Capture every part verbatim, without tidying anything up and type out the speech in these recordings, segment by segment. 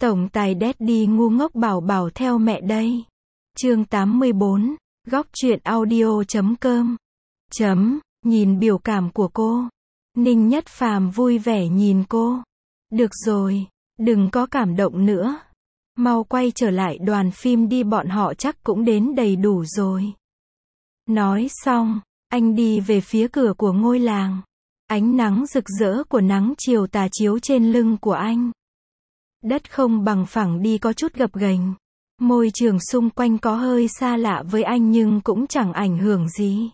Tổng tài Daddy ngu ngốc bảo bảo theo mẹ đây. Chương tám mươi bốn, góc truyện audio chấm com. Chấm, nhìn biểu cảm của cô. Ninh Nhất Phàm vui vẻ nhìn cô. Được rồi, đừng có cảm động nữa. Mau quay trở lại đoàn phim đi, bọn họ chắc cũng đến đầy đủ rồi. Nói xong, anh đi về phía cửa của ngôi làng. Ánh nắng rực rỡ của nắng chiều tà chiếu trên lưng của anh. Đất không bằng phẳng đi có chút gập ghềnh. Môi trường xung quanh có hơi xa lạ với anh nhưng cũng chẳng ảnh hưởng gì.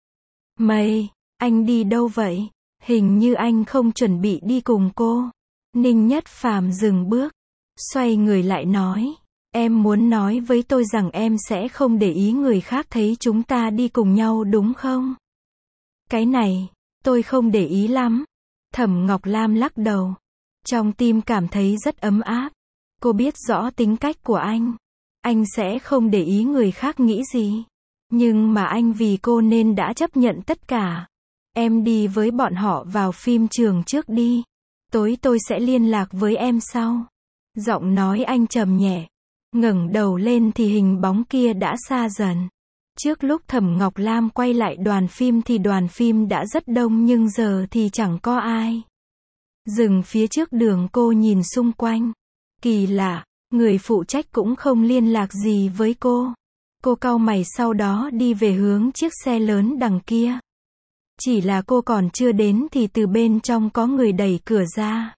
Mây, anh đi đâu vậy? Hình như anh không chuẩn bị đi cùng cô. Ninh Nhất Phàm dừng bước, xoay người lại nói, em muốn nói với tôi rằng em sẽ không để ý người khác thấy chúng ta đi cùng nhau đúng không? Cái này, tôi không để ý lắm. Thẩm Ngọc Lam lắc đầu. Trong tim cảm thấy rất ấm áp. Cô biết rõ tính cách của anh. Anh sẽ không để ý người khác nghĩ gì. Nhưng mà anh vì cô nên đã chấp nhận tất cả. Em đi với bọn họ vào phim trường trước đi. Tối tôi sẽ liên lạc với em sau. Giọng nói anh trầm nhẹ. Ngẩng đầu lên thì hình bóng kia đã xa dần. Trước lúc Thẩm Ngọc Lam quay lại đoàn phim thì đoàn phim đã rất đông nhưng giờ thì chẳng có ai. Dừng phía trước đường cô nhìn xung quanh. Kỳ lạ, người phụ trách cũng không liên lạc gì với cô. Cô cau mày sau đó đi về hướng chiếc xe lớn đằng kia. Chỉ là cô còn chưa đến thì từ bên trong có người đẩy cửa ra.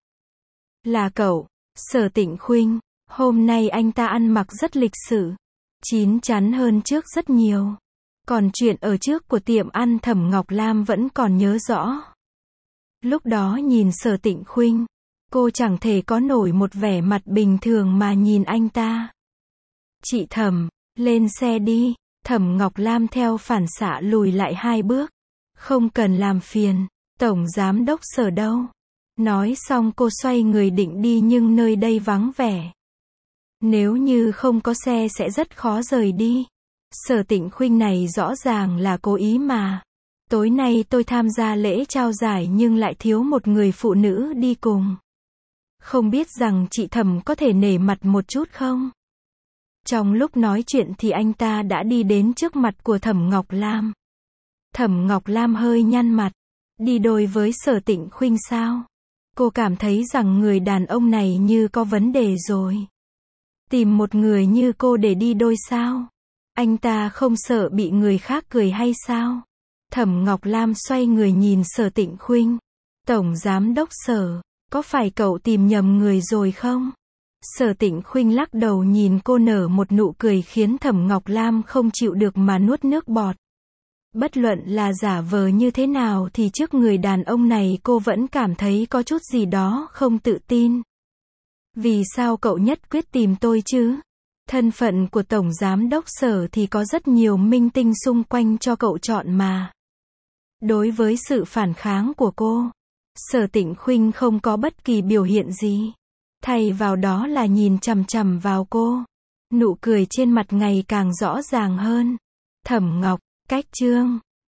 Là cậu, Sở Tịnh Khuynh. Hôm nay anh ta ăn mặc rất lịch sự. Chín chắn hơn trước rất nhiều. Còn chuyện ở trước của tiệm ăn Thẩm Ngọc Lam vẫn còn nhớ rõ. Lúc đó nhìn Sở Tịnh Khuynh, cô chẳng thể có nổi một vẻ mặt bình thường mà nhìn anh ta. Chị Thẩm, lên xe đi. Thẩm Ngọc Lam theo phản xạ lùi lại hai bước. Không cần làm phiền, Tổng Giám đốc Sở đâu. Nói xong cô xoay người định đi nhưng nơi đây vắng vẻ. Nếu như không có xe sẽ rất khó rời đi. Sở Tịnh Khuynh này rõ ràng là cố ý mà. Tối nay tôi tham gia lễ trao giải nhưng lại thiếu một người phụ nữ đi cùng. Không biết rằng chị Thẩm có thể nể mặt một chút không? Trong lúc nói chuyện thì anh ta đã đi đến trước mặt của Thẩm Ngọc Lam. Thẩm Ngọc Lam hơi nhăn mặt. Đi đôi với Sở Tịnh Khuynh sao? Cô cảm thấy rằng người đàn ông này như có vấn đề rồi. Tìm một người như cô để đi đôi sao? Anh ta không sợ bị người khác cười hay sao? Thẩm Ngọc Lam xoay người nhìn Sở Tịnh Khuynh. Tổng Giám đốc Sở, có phải cậu tìm nhầm người rồi không? Sở Tịnh Khuynh lắc đầu nhìn cô nở một nụ cười khiến Thẩm Ngọc Lam không chịu được mà nuốt nước bọt. Bất luận là giả vờ như thế nào thì trước người đàn ông này cô vẫn cảm thấy có chút gì đó không tự tin. Vì sao cậu nhất quyết tìm tôi chứ? Thân phận của Tổng Giám đốc Sở thì có rất nhiều minh tinh xung quanh cho cậu chọn mà. Đối với sự phản kháng của cô, Sở Tịnh Khuynh không có bất kỳ biểu hiện gì. Thay vào đó là nhìn chằm chằm vào cô. Nụ cười trên mặt ngày càng rõ ràng hơn. Thẩm Ngọc, cách chương.